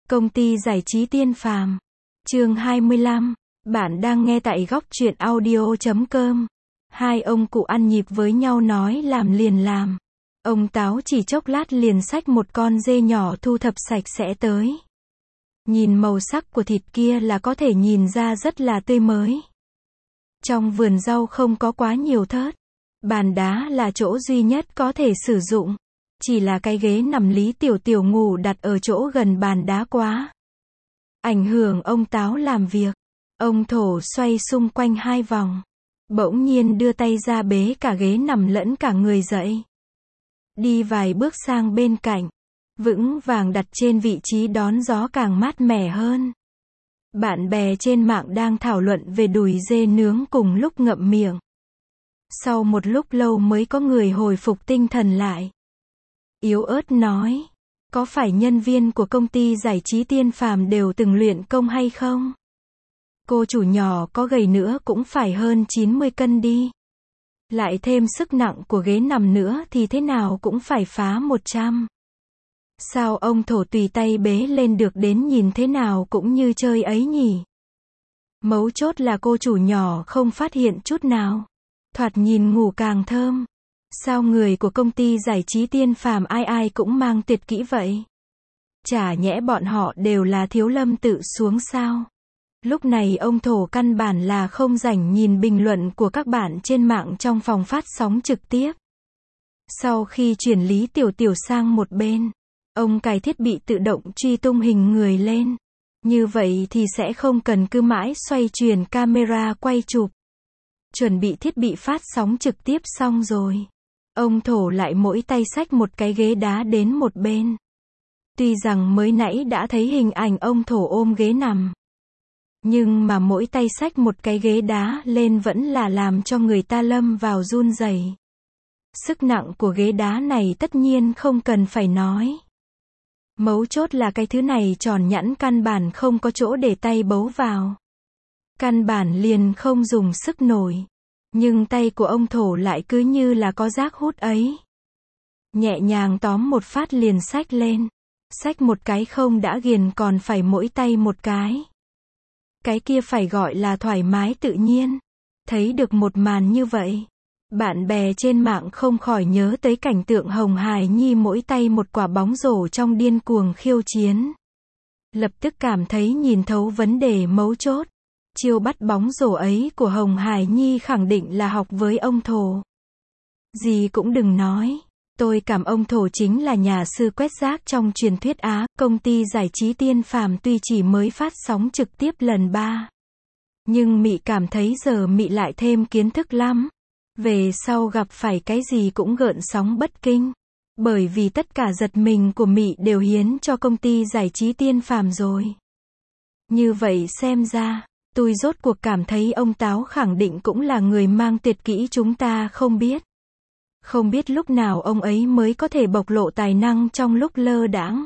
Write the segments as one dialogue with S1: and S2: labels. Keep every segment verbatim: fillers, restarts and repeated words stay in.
S1: Công ty giải trí Tiên Phàm. Chương hai mươi lăm. Bạn đang nghe tại góc truyện audio chấm com. Hai ông cụ ăn nhịp với nhau nói làm liền làm. Ông Táo chỉ chốc lát liền xách một con dê nhỏ thu thập sạch sẽ tới. Nhìn màu sắc của thịt kia là có thể nhìn ra rất là tươi mới. Trong vườn rau không có quá nhiều thớt. Bàn đá là chỗ duy nhất có thể sử dụng. Chỉ là cái ghế nằm Lý Tiểu Tiểu ngủ đặt ở chỗ gần bàn đá quá. Ảnh hưởng ông Táo làm việc. Ông Thổ xoay xung quanh hai vòng. Bỗng nhiên đưa tay ra bế cả ghế nằm lẫn cả người dậy. Đi vài bước sang bên cạnh. Vững vàng đặt trên vị trí đón gió càng mát mẻ hơn. Bạn bè trên mạng đang thảo luận về đùi dê nướng cùng lúc ngậm miệng. Sau một lúc lâu mới có người hồi phục tinh thần lại. Yếu ớt nói, có phải nhân viên của công ty giải trí Tiên Phàm đều từng luyện công hay không? Cô chủ nhỏ có gầy nữa cũng phải hơn chín mươi cân đi. Lại thêm sức nặng của ghế nằm nữa thì thế nào cũng phải phá một trăm. Sao ông Thổ tùy tay bế lên được đến nhìn thế nào cũng như chơi ấy nhỉ? Mấu chốt là cô chủ nhỏ không phát hiện chút nào. Thoạt nhìn ngủ càng thơm. Sao người của công ty giải trí Tiên Phàm ai ai cũng mang tuyệt kỹ vậy? Chả nhẽ bọn họ đều là thiếu lâm tự xuống sao? Lúc này ông Thổ căn bản là không rảnh nhìn bình luận của các bạn trên mạng trong phòng phát sóng trực tiếp. Sau khi chuyển Lý Tiểu Tiểu sang một bên, ông cài thiết bị tự động truy tung hình người lên. Như vậy thì sẽ không cần cứ mãi xoay chuyển camera quay chụp. Chuẩn bị thiết bị phát sóng trực tiếp xong rồi. Ông Thổ lại mỗi tay xách một cái ghế đá đến một bên. Tuy rằng mới nãy đã thấy hình ảnh ông Thổ ôm ghế nằm. Nhưng mà mỗi tay xách một cái ghế đá lên vẫn là làm cho người ta lâm vào run rẩy. Sức nặng của ghế đá này tất nhiên không cần phải nói. Mấu chốt là cái thứ này tròn nhẵn căn bản không có chỗ để tay bấu vào. Căn bản liền không dùng sức nổi. Nhưng tay của ông Thổ lại cứ như là có rác hút ấy. Nhẹ nhàng tóm một phát liền xách lên. Xách một cái không đã ghiền còn phải mỗi tay một cái. Cái kia phải gọi là thoải mái tự nhiên. Thấy được một màn như vậy. Bạn bè trên mạng không khỏi nhớ tới cảnh tượng Hồng Hải Nhi mỗi tay một quả bóng rổ trong điên cuồng khiêu chiến. Lập tức cảm thấy nhìn thấu vấn đề mấu chốt. Chiêu bắt bóng rổ ấy của Hồng Hải Nhi khẳng định là học với ông Thổ. Gì cũng đừng nói. Tôi cảm ông Thổ chính là nhà sư quét rác trong truyền thuyết Á. Công ty giải trí Tiên Phàm tuy chỉ mới phát sóng trực tiếp lần ba. Nhưng Mị cảm thấy giờ Mị lại thêm kiến thức lắm. Về sau gặp phải cái gì cũng gợn sóng bất kinh. Bởi vì tất cả giật mình của Mị đều hiến cho công ty giải trí Tiên Phàm rồi. Như vậy xem ra, tôi rốt cuộc cảm thấy ông Táo khẳng định cũng là người mang tuyệt kỹ chúng ta không biết. Không biết lúc nào ông ấy mới có thể bộc lộ tài năng trong lúc lơ đãng.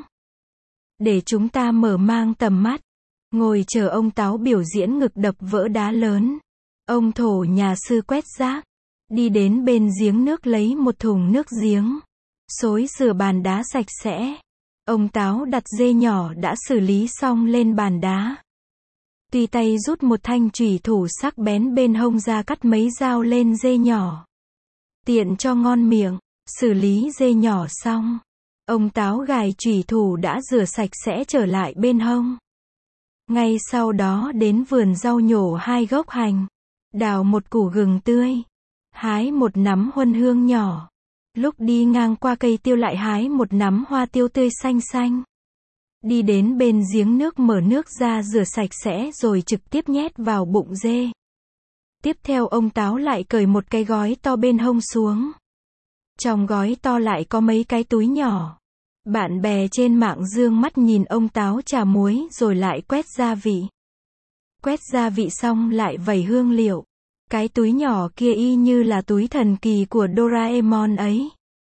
S1: Để chúng ta mở mang tầm mắt. Ngồi chờ ông Táo biểu diễn ngực đập vỡ đá lớn. Ông Thổ nhà sư quét rác. Đi đến bên giếng nước lấy một thùng nước giếng. Xối rửa bàn đá sạch sẽ. Ông Táo đặt dê nhỏ đã xử lý xong lên bàn đá. Tùy tay rút một thanh chùy thủ sắc bén bên hông ra cắt mấy dao lên dê nhỏ. Tiện cho ngon miệng, xử lý dê nhỏ xong. Ông Táo gài chùy thủ đã rửa sạch sẽ trở lại bên hông. Ngay sau đó đến vườn rau nhổ hai gốc hành. Đào một củ gừng tươi. Hái một nắm huân hương nhỏ. Lúc đi ngang qua cây tiêu lại hái một nắm hoa tiêu tươi xanh xanh. Đi đến bên giếng nước mở nước ra rửa sạch sẽ rồi trực tiếp nhét vào bụng dê. Tiếp theo ông Táo lại cởi một cái gói to bên hông xuống. Trong gói to lại có mấy cái túi nhỏ. Bạn bè trên mạng dương mắt nhìn ông Táo chà muối rồi lại quét gia vị. Quét gia vị xong lại vẩy hương liệu. Cái túi nhỏ kia y như là túi thần kỳ của Doraemon ấy.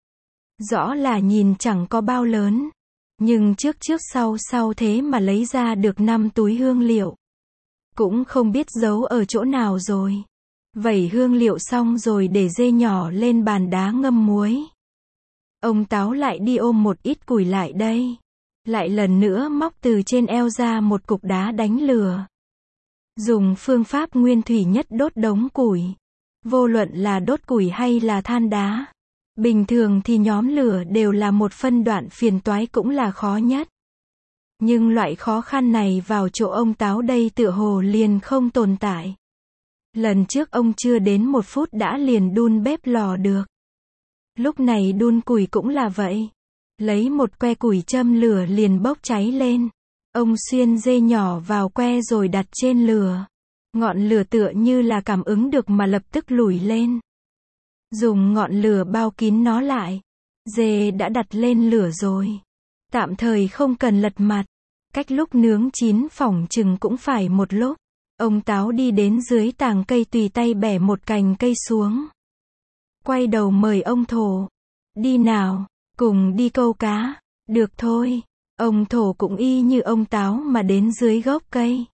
S1: Rõ là nhìn chẳng có bao lớn. Nhưng trước trước sau sau thế mà lấy ra được năm túi hương liệu. Cũng không biết giấu ở chỗ nào rồi. Vẩy hương liệu xong rồi để dê nhỏ lên bàn đá ngâm muối. Ông Táo lại đi ôm một ít củi lại đây. Lại lần nữa móc từ trên eo ra một cục đá đánh lửa. Dùng phương pháp nguyên thủy nhất đốt đống củi. Vô luận là đốt củi hay là than đá. Bình thường thì nhóm lửa đều là một phân đoạn phiền toái cũng là khó nhất. Nhưng loại khó khăn này vào chỗ ông Táo đây tựa hồ liền không tồn tại. Lần trước ông chưa đến một phút đã liền đun bếp lò được. Lúc này đun củi cũng là vậy. Lấy một que củi châm lửa liền bốc cháy lên. Ông xuyên dê nhỏ vào que rồi đặt trên lửa. Ngọn lửa tựa như là cảm ứng được mà lập tức lủi lên. Dùng ngọn lửa bao kín nó lại. Dê đã đặt lên lửa rồi. Tạm thời không cần lật mặt. Cách lúc nướng chín phỏng chừng cũng phải một lúc. Ông Táo đi đến dưới tàng cây tùy tay bẻ một cành cây xuống. Quay đầu mời ông Thổ. Đi nào, cùng đi câu cá. Được thôi. Ông Thổ cũng y như ông Táo mà đến dưới gốc cây.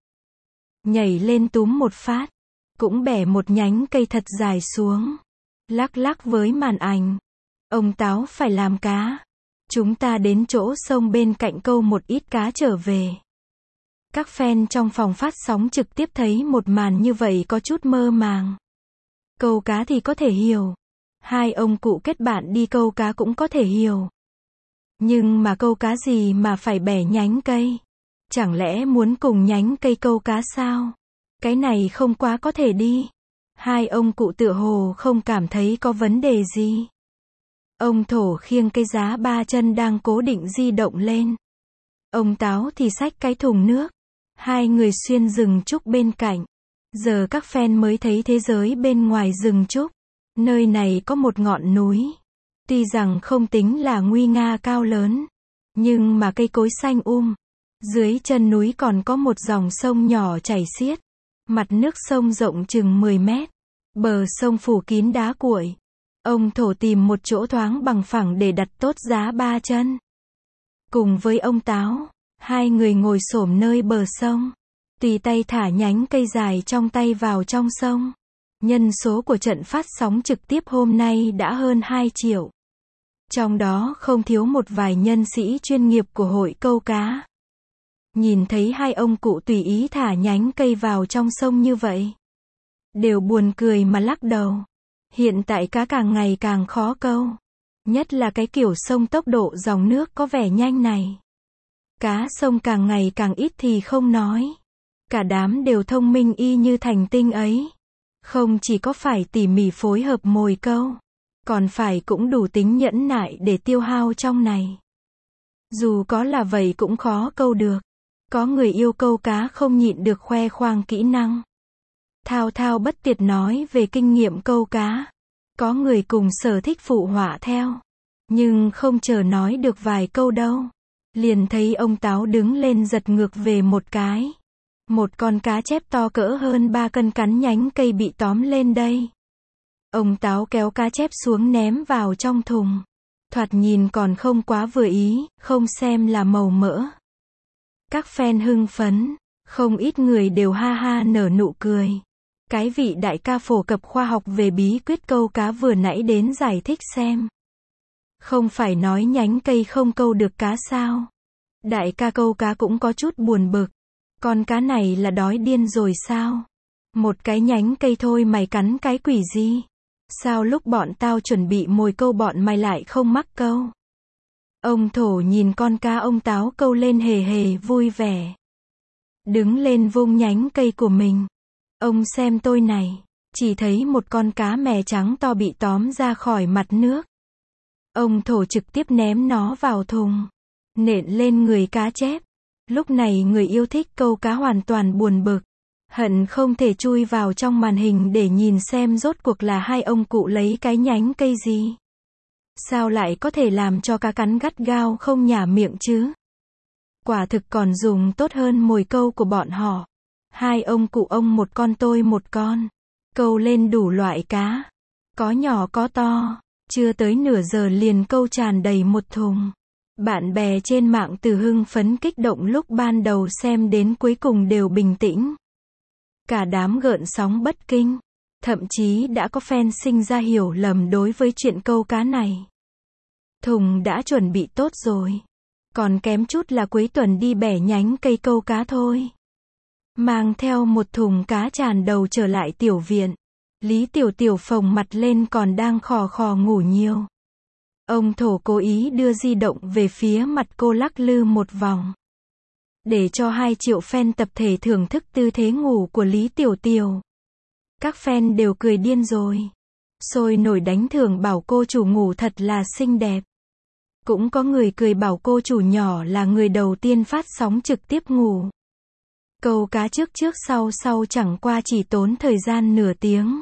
S1: Nhảy lên túm một phát. Cũng bẻ một nhánh cây thật dài xuống. Lắc lắc với màn ảnh. Ông Táo phải làm cá. Chúng ta đến chỗ sông bên cạnh câu một ít cá trở về. Các fan trong phòng phát sóng trực tiếp thấy một màn như vậy có chút mơ màng. Câu cá thì có thể hiểu. Hai ông cụ kết bạn đi câu cá cũng có thể hiểu. Nhưng mà câu cá gì mà phải bẻ nhánh cây? Chẳng lẽ muốn cùng nhánh cây câu cá sao? Cái này không quá có thể đi. Hai ông cụ tựa hồ không cảm thấy có vấn đề gì. Ông Thổ khiêng cây giá ba chân đang cố định di động lên. Ông Táo thì xách cái thùng nước. Hai người xuyên rừng trúc bên cạnh. Giờ các fan mới thấy thế giới bên ngoài rừng trúc. Nơi này có một ngọn núi. Tuy rằng không tính là nguy nga cao lớn. Nhưng mà cây cối xanh um. Dưới chân núi còn có một dòng sông nhỏ chảy xiết. Mặt nước sông rộng chừng mười mét. Bờ sông phủ kín đá cuội. Ông Thổ tìm một chỗ thoáng bằng phẳng để đặt tốt giá ba chân. Cùng với ông Táo, hai người ngồi xổm nơi bờ sông. Tùy tay thả nhánh cây dài trong tay vào trong sông. Nhân số của trận phát sóng trực tiếp hôm nay đã hơn hai triệu. Trong đó không thiếu một vài nhân sĩ chuyên nghiệp của hội câu cá. Nhìn thấy hai ông cụ tùy ý thả nhánh cây vào trong sông như vậy. Đều buồn cười mà lắc đầu. Hiện tại cá càng ngày càng khó câu. Nhất là cái kiểu sông tốc độ dòng nước có vẻ nhanh này. Cá sông càng ngày càng ít thì không nói. Cả đám đều thông minh y như thành tinh ấy. Không chỉ có phải tỉ mỉ phối hợp mồi câu. Còn phải cũng đủ tính nhẫn nại để tiêu hao trong này. Dù có là vậy cũng khó câu được. Có người yêu câu cá không nhịn được khoe khoang kỹ năng. Thao thao bất tuyệt nói về kinh nghiệm câu cá. Có người cùng sở thích phụ họa theo. Nhưng không chờ nói được vài câu đâu. Liền thấy ông Táo đứng lên giật ngược về một cái. Một con cá chép to cỡ hơn ba cân cắn nhánh cây bị tóm lên đây. Ông Táo kéo cá chép xuống ném vào trong thùng. Thoạt nhìn còn không quá vừa ý, không xem là màu mỡ. Các fan hưng phấn, không ít người đều ha ha nở nụ cười. Cái vị đại ca phổ cập khoa học về bí quyết câu cá vừa nãy đến giải thích xem. Không phải nói nhánh cây không câu được cá sao? Đại ca câu cá cũng có chút buồn bực. Con cá này là đói điên rồi sao? Một cái nhánh cây thôi mày cắn cái quỷ gì? Sao lúc bọn tao chuẩn bị mồi câu bọn mày lại không mắc câu? Ông Thổ nhìn con cá ông Táo câu lên hề hề vui vẻ. Đứng lên vung nhánh cây của mình. Ông xem tôi này. Chỉ thấy một con cá mè trắng to bị tóm ra khỏi mặt nước. Ông Thổ trực tiếp ném nó vào thùng. Nện lên người cá chép. Lúc này người yêu thích câu cá hoàn toàn buồn bực. Hận không thể chui vào trong màn hình để nhìn xem rốt cuộc là hai ông cụ lấy cái nhánh cây gì. Sao lại có thể làm cho cá cắn gắt gao không nhả miệng chứ? Quả thực còn dùng tốt hơn mồi câu của bọn họ. Hai ông cụ ông một con tôi một con. Câu lên đủ loại cá. Có nhỏ có to. Chưa tới nửa giờ liền câu tràn đầy một thùng. Bạn bè trên mạng từ hưng phấn kích động lúc ban đầu xem đến cuối cùng đều bình tĩnh. Cả đám gợn sóng bất kinh. Thậm chí đã có fan sinh ra hiểu lầm đối với chuyện câu cá này. Thùng đã chuẩn bị tốt rồi. Còn kém chút là cuối tuần đi bẻ nhánh cây câu cá thôi. Mang theo một thùng cá tràn đầu trở lại tiểu viện. Lý Tiểu Tiểu phồng mặt lên còn đang khò khò ngủ nhiều. Ông Thổ cố ý đưa di động về phía mặt cô lắc lư một vòng. Để cho hai triệu fan tập thể thưởng thức tư thế ngủ của Lý Tiểu Tiểu. Các fan đều cười điên rồi. Sôi nổi đánh thưởng bảo cô chủ ngủ thật là xinh đẹp. Cũng có người cười bảo cô chủ nhỏ là người đầu tiên phát sóng trực tiếp ngủ. Câu cá trước trước sau sau chẳng qua chỉ tốn thời gian nửa tiếng.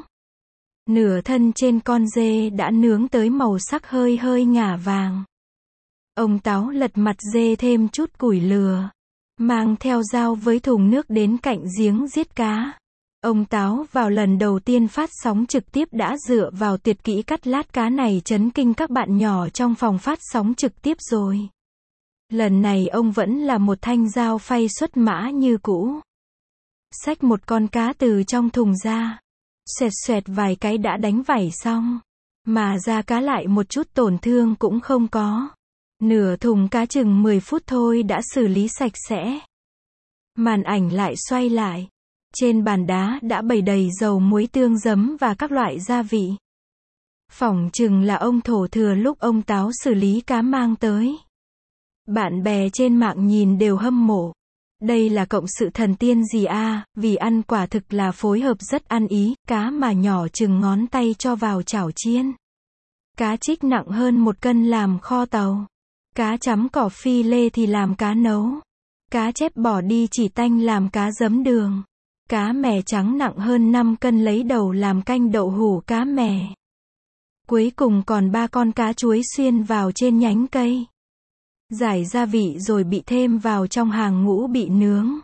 S1: Nửa thân trên con dê đã nướng tới màu sắc hơi hơi ngả vàng. Ông Táo lật mặt dê thêm chút củi lửa. Mang theo dao với thùng nước đến cạnh giếng giết cá. Ông Táo vào lần đầu tiên phát sóng trực tiếp đã dựa vào tuyệt kỹ cắt lát cá này chấn kinh các bạn nhỏ trong phòng phát sóng trực tiếp rồi. Lần này ông vẫn là một thanh dao phay xuất mã như cũ. Xách một con cá từ trong thùng ra. Xoẹt xoẹt vài cái đã đánh vảy xong. Mà da cá lại một chút tổn thương cũng không có. Nửa thùng cá chừng mười phút thôi đã xử lý sạch sẽ. Màn ảnh lại xoay lại. Trên bàn đá đã bày đầy dầu muối tương giấm và các loại gia vị. Phỏng chừng là ông Thổ thừa lúc ông Táo xử lý cá mang tới. Bạn bè trên mạng nhìn đều hâm mộ. Đây là cộng sự thần tiên gì a, vì ăn quả thực là phối hợp rất ăn ý, cá mà nhỏ chừng ngón tay cho vào chảo chiên. Cá trích nặng hơn một cân làm kho tàu. Cá chấm cỏ phi lê thì làm cá nấu. Cá chép bỏ đi chỉ tanh làm cá giấm đường. Cá mè trắng nặng hơn năm cân lấy đầu làm canh đậu hủ cá mè. Cuối cùng còn ba con cá chuối xuyên vào trên nhánh cây. Giải gia vị rồi bị thêm vào trong hàng ngũ bị nướng.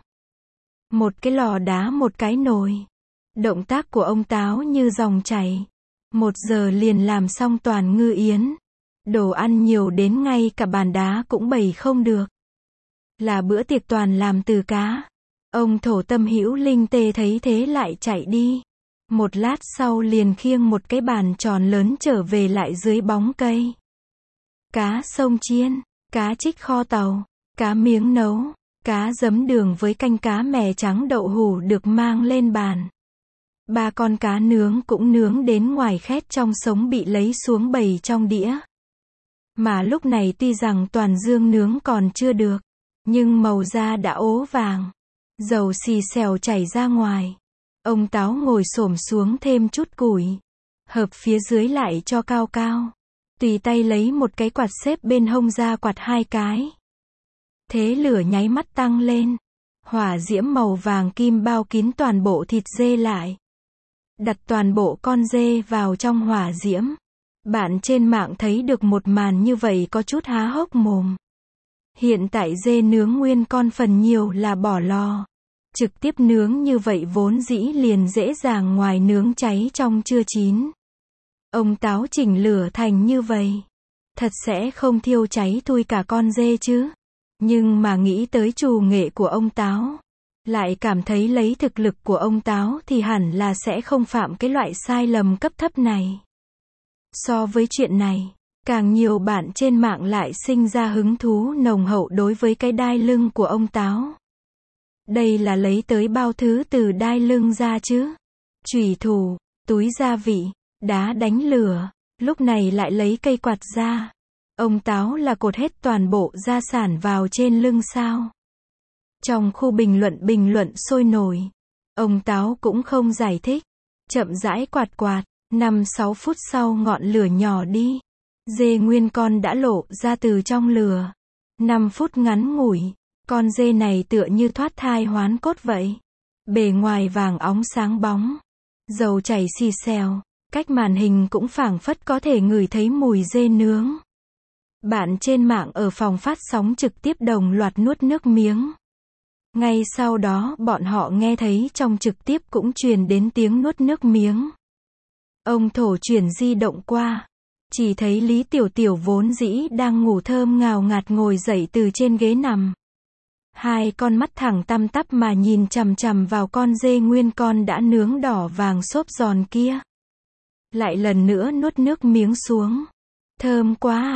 S1: Một cái lò đá một cái nồi. Động tác của ông Táo như dòng chảy. Một giờ liền làm xong toàn ngư yến. Đồ ăn nhiều đến ngay cả bàn đá cũng bày không được. Là bữa tiệc toàn làm từ cá. Ông Thổ Tâm Hữu Linh Tê thấy thế lại chạy đi. Một lát sau liền khiêng một cái bàn tròn lớn trở về lại dưới bóng cây. Cá sông chiên, cá trích kho tàu, cá miếng nấu, cá giấm đường với canh cá mè trắng đậu hủ được mang lên bàn. Ba con cá nướng cũng nướng đến ngoài khét trong sống bị lấy xuống bày trong đĩa. Mà lúc này tuy rằng toàn dương nướng còn chưa được, nhưng màu da đã ố vàng. Dầu xì xèo chảy ra ngoài. Ông Táo ngồi xổm xuống thêm chút củi. Hợp phía dưới lại cho cao cao. Tùy tay lấy một cái quạt xếp bên hông ra quạt hai cái. Thế lửa nháy mắt tăng lên. Hỏa diễm màu vàng kim bao kín toàn bộ thịt dê lại. Đặt toàn bộ con dê vào trong hỏa diễm. Bạn trên mạng thấy được một màn như vậy có chút há hốc mồm. Hiện tại dê nướng nguyên con phần nhiều là bỏ lò. Trực tiếp nướng như vậy vốn dĩ liền dễ dàng ngoài nướng cháy trong chưa chín. Ông Táo chỉnh lửa thành như vậy. Thật sẽ không thiêu cháy thui cả con dê chứ. Nhưng mà nghĩ tới trù nghệ của ông Táo. Lại cảm thấy lấy thực lực của ông Táo thì hẳn là sẽ không phạm cái loại sai lầm cấp thấp này. So với chuyện này, càng nhiều bạn trên mạng lại sinh ra hứng thú nồng hậu đối với cái đai lưng của ông Táo. Đây là lấy tới bao thứ từ đai lưng ra chứ. Chủy thủ, túi gia vị, đá đánh lửa, lúc này lại lấy cây quạt ra. Ông Táo là cột hết toàn bộ gia sản vào trên lưng sao? Trong khu bình luận bình luận sôi nổi. Ông Táo cũng không giải thích. Chậm rãi quạt quạt, năm sáu phút sau ngọn lửa nhỏ đi. Dê nguyên con đã lộ ra từ trong lửa. năm phút ngắn ngủi. Con dê này tựa như thoát thai hoán cốt vậy. Bề ngoài vàng óng sáng bóng. Dầu chảy xì xèo. Cách màn hình cũng phảng phất có thể ngửi thấy mùi dê nướng. Bạn trên mạng ở phòng phát sóng trực tiếp đồng loạt nuốt nước miếng. Ngay sau đó bọn họ nghe thấy trong trực tiếp cũng truyền đến tiếng nuốt nước miếng. Ông Thổ chuyển di động qua. Chỉ thấy Lý Tiểu Tiểu vốn dĩ đang ngủ thơm ngào ngạt ngồi dậy từ trên ghế nằm. Hai con mắt thẳng tăm tắp mà nhìn chằm chằm vào con dê nguyên con đã nướng đỏ vàng xốp giòn kia. Lại lần nữa nuốt nước miếng xuống. Thơm quá à,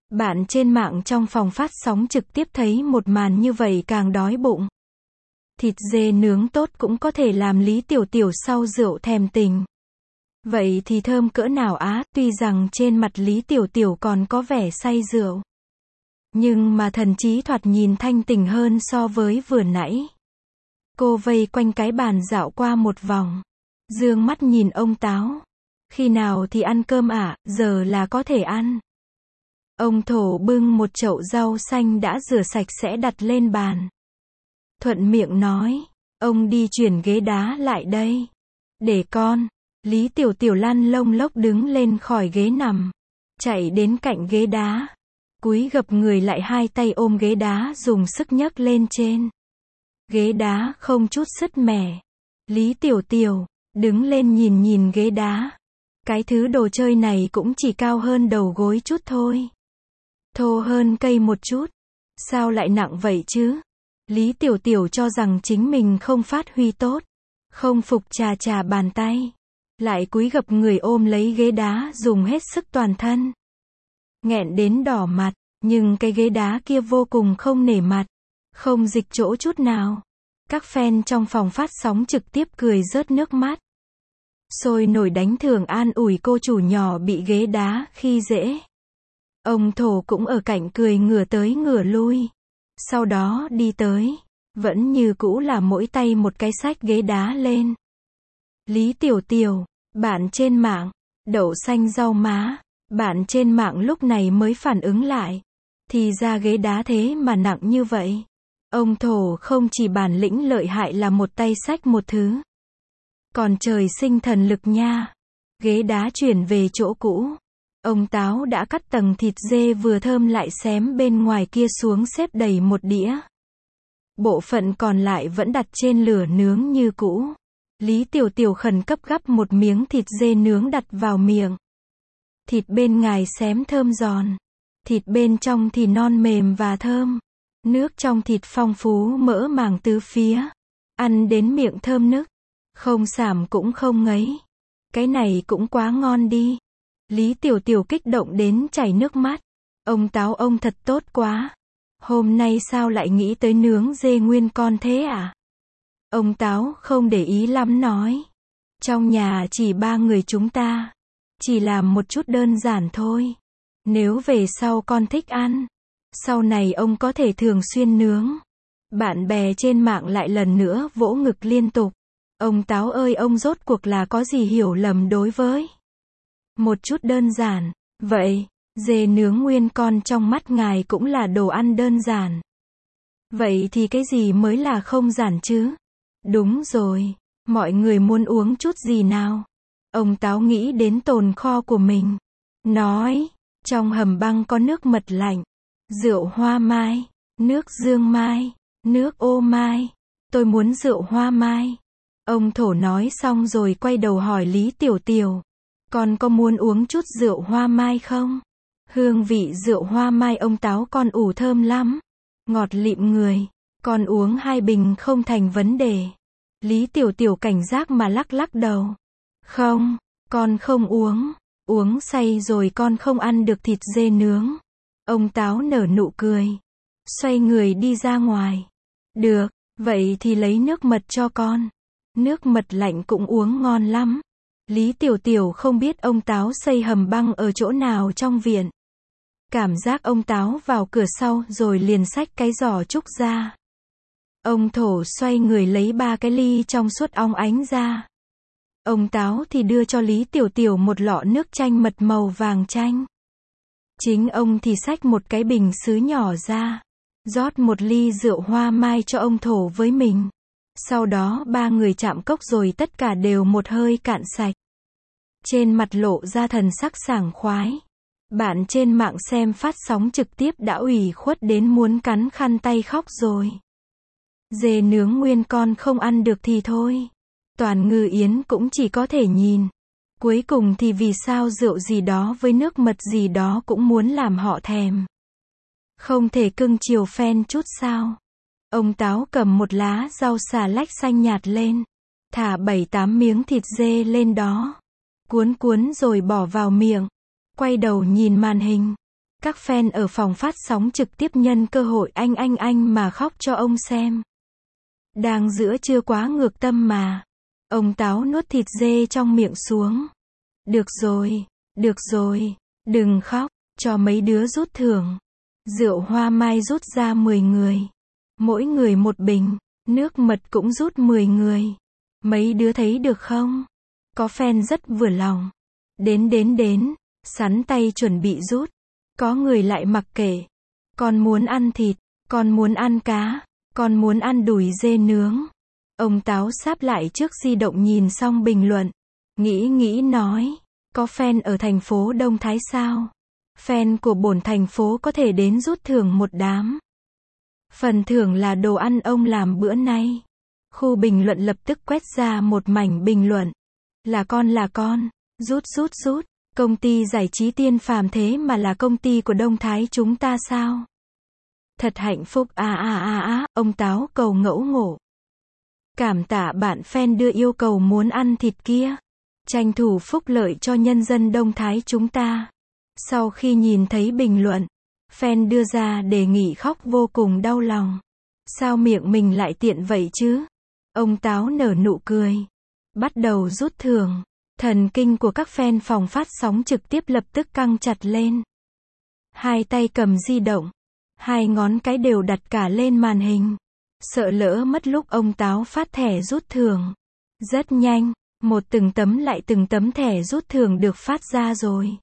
S1: Bạn trên mạng trong phòng phát sóng trực tiếp thấy một màn như vậy càng đói bụng. Thịt dê nướng tốt cũng có thể làm Lý Tiểu Tiểu sau rượu thèm tình. Vậy thì thơm cỡ nào á, tuy rằng trên mặt Lý Tiểu Tiểu còn có vẻ say rượu. Nhưng mà thần trí thoạt nhìn thanh tỉnh hơn so với vừa nãy. Cô vây quanh cái bàn dạo qua một vòng. Dương mắt nhìn ông Táo. Khi nào thì ăn cơm ạ, à? Giờ là có thể ăn. Ông Thổ bưng một chậu rau xanh đã rửa sạch sẽ đặt lên bàn. Thuận miệng nói, ông đi chuyển ghế đá lại đây. Để con. Lý Tiểu Tiểu lăn lông lốc đứng lên khỏi ghế nằm. Chạy đến cạnh ghế đá. Cúi gập người lại hai tay ôm ghế đá dùng sức nhấc lên trên. Ghế đá không chút sứt mẻ. Lý Tiểu Tiểu, đứng lên nhìn nhìn ghế đá. Cái thứ đồ chơi này cũng chỉ cao hơn đầu gối chút thôi. Thô hơn cây một chút. Sao lại nặng vậy chứ? Lý Tiểu Tiểu cho rằng chính mình không phát huy tốt. Không phục chà chà bàn tay. Lại cúi gập người ôm lấy ghế đá dùng hết sức toàn thân. Nghẹn đến đỏ mặt, nhưng cái ghế đá kia vô cùng không nể mặt. Không dịch chỗ chút nào. Các fan trong phòng phát sóng trực tiếp cười rớt nước mắt. Sôi nổi đánh thưởng an ủi cô chủ nhỏ bị ghế đá khi dễ. Ông Thổ cũng ở cạnh cười ngửa tới ngửa lui. Sau đó đi tới. Vẫn như cũ là mỗi tay một cái xách ghế đá lên. Lý Tiểu Tiểu, bạn trên mạng, đậu xanh rau má. Bạn trên mạng lúc này mới phản ứng lại. Thì ra ghế đá thế mà nặng như vậy. Ông Thổ không chỉ bản lĩnh lợi hại là một tay xách một thứ. Còn trời sinh thần lực nha. Ghế đá chuyển về chỗ cũ. Ông Táo đã cắt tầng thịt dê vừa thơm lại xém bên ngoài kia xuống xếp đầy một đĩa. Bộ phận còn lại vẫn đặt trên lửa nướng như cũ. Lý Tiểu Tiểu khẩn cấp gắp một miếng thịt dê nướng đặt vào miệng. Thịt bên ngoài xém thơm giòn. Thịt bên trong thì non mềm và thơm. Nước trong thịt phong phú mỡ màng tứ phía. Ăn đến miệng thơm nức. Không sảm cũng không ngấy. Cái này cũng quá ngon đi. Lý Tiểu Tiểu kích động đến chảy nước mắt. Ông Táo ông thật tốt quá. Hôm nay sao lại nghĩ tới nướng dê nguyên con thế à? Ông Táo không để ý lắm nói. Trong nhà chỉ ba người chúng ta. Chỉ làm một chút đơn giản thôi. Nếu về sau con thích ăn. Sau này ông có thể thường xuyên nướng. Bạn bè trên mạng lại lần nữa vỗ ngực liên tục. Ông Táo ơi, ông rốt cuộc là có gì hiểu lầm đối với một chút đơn giản. Vậy, dê nướng nguyên con trong mắt ngài cũng là đồ ăn đơn giản. Vậy thì cái gì mới là không giản chứ? Đúng rồi, mọi người muốn uống chút gì nào? Ông Táo nghĩ đến tồn kho của mình. Nói, trong hầm băng có nước mật lạnh, rượu hoa mai, nước dương mai, nước ô mai. Tôi muốn rượu hoa mai. Ông Thổ nói xong rồi quay đầu hỏi Lý Tiểu Tiểu. Con có muốn uống chút rượu hoa mai không? Hương vị rượu hoa mai ông Táo con ủ thơm lắm. Ngọt lịm người. Con uống hai bình không thành vấn đề. Lý Tiểu Tiểu cảnh giác mà lắc lắc đầu. Không, con không uống. Uống say rồi con không ăn được thịt dê nướng. Ông Táo nở nụ cười. Xoay người đi ra ngoài. Được, vậy thì lấy nước mật cho con. Nước mật lạnh cũng uống ngon lắm. Lý Tiểu Tiểu không biết ông Táo xây hầm băng ở chỗ nào trong viện. Cảm giác ông Táo vào cửa sau rồi liền xách cái giỏ trúc ra. Ông Thổ xoay người lấy ba cái ly trong suốt óng ánh ra. Ông Táo thì đưa cho Lý Tiểu Tiểu một lọ nước chanh mật màu vàng chanh. Chính ông thì xách một cái bình sứ nhỏ ra. Rót một ly rượu hoa mai cho ông Thổ với mình. Sau đó ba người chạm cốc rồi tất cả đều một hơi cạn sạch. Trên mặt lộ ra thần sắc sảng khoái. Bạn trên mạng xem phát sóng trực tiếp đã ủy khuất đến muốn cắn khăn tay khóc rồi. Dê nướng nguyên con không ăn được thì thôi. Toàn Ngư Yến cũng chỉ có thể nhìn. Cuối cùng thì vì sao rượu gì đó với nước mật gì đó cũng muốn làm họ thèm. Không thể cưng chiều fan chút sao? Ông Táo cầm một lá rau xà lách xanh nhạt lên. Thả bảy tám miếng thịt dê lên đó. Cuốn cuốn rồi bỏ vào miệng. Quay đầu nhìn màn hình. Các fan ở phòng phát sóng trực tiếp nhân cơ hội anh anh anh mà khóc cho ông xem. Đang giữa trưa quá ngược tâm mà. Ông Táo nuốt thịt dê trong miệng xuống. Được rồi, được rồi, đừng khóc, cho mấy đứa rút thưởng. Rượu hoa mai rút ra mười người. Mỗi người một bình, nước mật cũng rút mười người. Mấy đứa thấy được không? Có fan rất vừa lòng. Đến đến đến, sắn tay chuẩn bị rút. Có người lại mặc kệ. Con muốn ăn thịt, con muốn ăn cá, con muốn ăn đùi dê nướng. Ông Táo sáp lại trước di động nhìn xong bình luận. Nghĩ nghĩ nói, có fan ở thành phố Đông Thái sao? Fan của bổn thành phố có thể đến rút thưởng một đám. Phần thưởng là đồ ăn ông làm bữa nay. Khu bình luận lập tức quét ra một mảnh bình luận. Là con là con, rút rút rút, công ty giải trí Tiên Phàm thế mà là công ty của Đông Thái chúng ta sao? Thật hạnh phúc à à à à, ông Táo cầu ngẫu ngộ. Cảm tạ bạn fan đưa yêu cầu muốn ăn thịt kia. Tranh thủ phúc lợi cho nhân dân Đông Thái chúng ta. Sau khi nhìn thấy bình luận, fan đưa ra đề nghị khóc vô cùng đau lòng. Sao miệng mình lại tiện vậy chứ? Ông Táo nở nụ cười. Bắt đầu rút thưởng. Thần kinh của các fan phòng phát sóng trực tiếp lập tức căng chặt lên. Hai tay cầm di động. Hai ngón cái đều đặt cả lên màn hình. Sợ lỡ mất lúc ông Táo phát thẻ rút thưởng. Rất nhanh, một từng tấm lại từng tấm thẻ rút thưởng được phát ra rồi.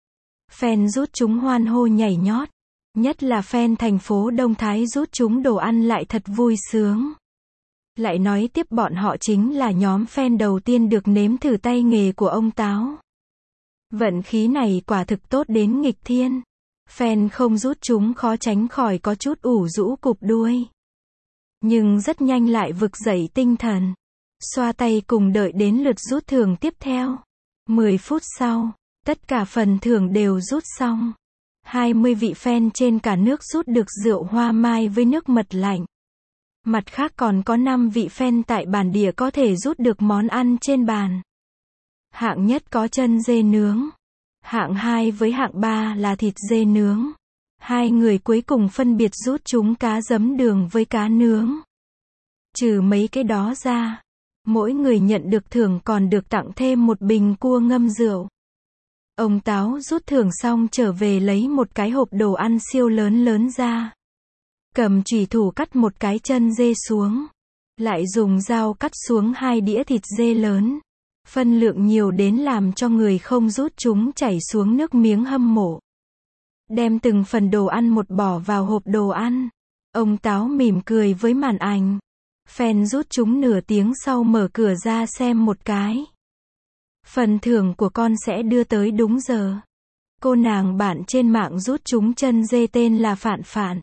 S1: Fan rút chúng hoan hô nhảy nhót. Nhất là fan thành phố Đông Thái rút chúng đồ ăn lại thật vui sướng. Lại nói tiếp bọn họ chính là nhóm fan đầu tiên được nếm thử tay nghề của ông Táo. Vận khí này quả thực tốt đến nghịch thiên. Fan không rút chúng khó tránh khỏi có chút ủ rũ cụp đuôi. Nhưng rất nhanh lại vực dậy tinh thần. Xoa tay cùng đợi đến lượt rút thưởng tiếp theo. mười phút sau, tất cả phần thưởng đều rút xong. hai mươi vị fan trên cả nước rút được rượu hoa mai với nước mật lạnh. Mặt khác còn có năm vị fan tại bản địa có thể rút được món ăn trên bàn. Hạng nhất có chân dê nướng. Hạng hai với hạng ba là thịt dê nướng. Hai người cuối cùng phân biệt rút chúng cá giấm đường với cá nướng. Trừ mấy cái đó ra, mỗi người nhận được thưởng còn được tặng thêm một bình cua ngâm rượu. Ông Táo rút thưởng xong trở về lấy một cái hộp đồ ăn siêu lớn lớn ra. Cầm chùy thủ cắt một cái chân dê xuống. Lại dùng dao cắt xuống hai đĩa thịt dê lớn. Phân lượng nhiều đến làm cho người không rút chúng chảy xuống nước miếng hâm mộ. Đem từng phần đồ ăn một bỏ vào hộp đồ ăn. Ông Táo mỉm cười với màn ảnh. Fan rút chúng nửa tiếng sau mở cửa ra xem một cái. Phần thưởng của con sẽ đưa tới đúng giờ. Cô nàng bạn trên mạng rút chúng chân dê tên là Phạn Phạn.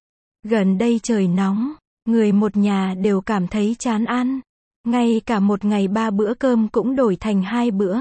S1: Gần đây trời nóng, người một nhà đều cảm thấy chán ăn. Ngay cả một ngày ba bữa cơm cũng đổi thành hai bữa.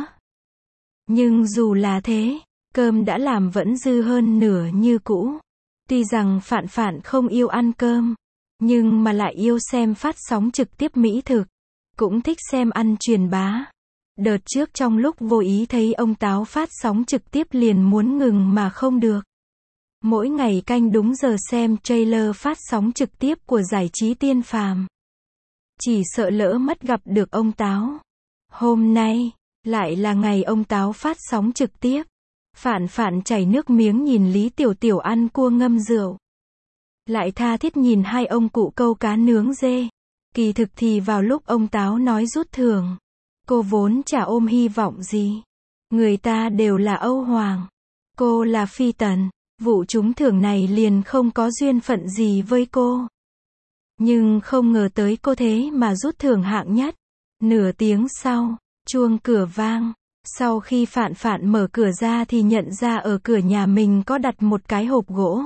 S1: Nhưng dù là thế, cơm đã làm vẫn dư hơn nửa như cũ. Tuy rằng Phạn Phạn không yêu ăn cơm, nhưng mà lại yêu xem phát sóng trực tiếp mỹ thực. Cũng thích xem ăn truyền bá. Đợt trước trong lúc vô ý thấy ông Táo phát sóng trực tiếp liền muốn ngừng mà không được. Mỗi ngày canh đúng giờ xem trailer phát sóng trực tiếp của giải trí Tiên Phàm. Chỉ sợ lỡ mất gặp được ông Táo. Hôm nay, lại là ngày ông Táo phát sóng trực tiếp. Phạn Phạn chảy nước miếng nhìn Lý Tiểu Tiểu ăn cua ngâm rượu. Lại tha thiết nhìn hai ông cụ câu cá nướng dê. Kỳ thực thì vào lúc ông Táo nói rút thưởng, cô vốn chả ôm hy vọng gì. Người ta đều là Âu Hoàng. Cô là Phi Tần. Vụ trúng thưởng này liền không có duyên phận gì với cô. Nhưng không ngờ tới cô thế mà rút thưởng hạng nhất. Nửa tiếng sau, chuông cửa vang. Sau khi Phạn Phạn mở cửa ra thì nhận ra ở cửa nhà mình có đặt một cái hộp gỗ.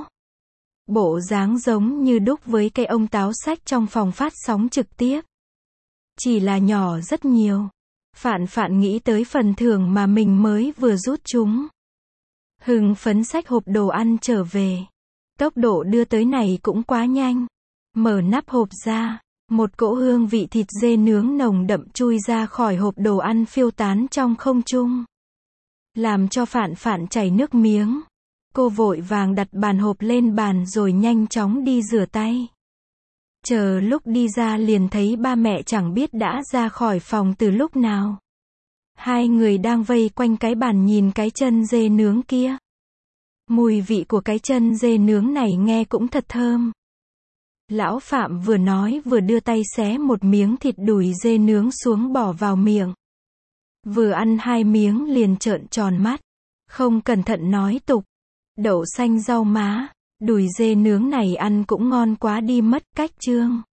S1: Bộ dáng giống như đúc với cái ông Táo xách trong phòng phát sóng trực tiếp. Chỉ là nhỏ rất nhiều. Phạn Phạn nghĩ tới phần thưởng mà mình mới vừa rút chúng. Hưng phấn xách hộp đồ ăn trở về. Tốc độ đưa tới này cũng quá nhanh. Mở nắp hộp ra, một cỗ hương vị thịt dê nướng nồng đậm chui ra khỏi hộp đồ ăn phiêu tán trong không trung. Làm cho Phạn Phạn chảy nước miếng. Cô vội vàng đặt bàn hộp lên bàn rồi nhanh chóng đi rửa tay. Chờ lúc đi ra liền thấy ba mẹ chẳng biết đã ra khỏi phòng từ lúc nào. Hai người đang vây quanh cái bàn nhìn cái chân dê nướng kia. Mùi vị của cái chân dê nướng này nghe cũng thật thơm. Lão Phạm vừa nói vừa đưa tay xé một miếng thịt đùi dê nướng xuống bỏ vào miệng. Vừa ăn hai miếng liền trợn tròn mắt. Không cẩn thận nói tục. Đậu xanh rau má, đùi dê nướng này ăn cũng ngon quá đi mất, cách Trương.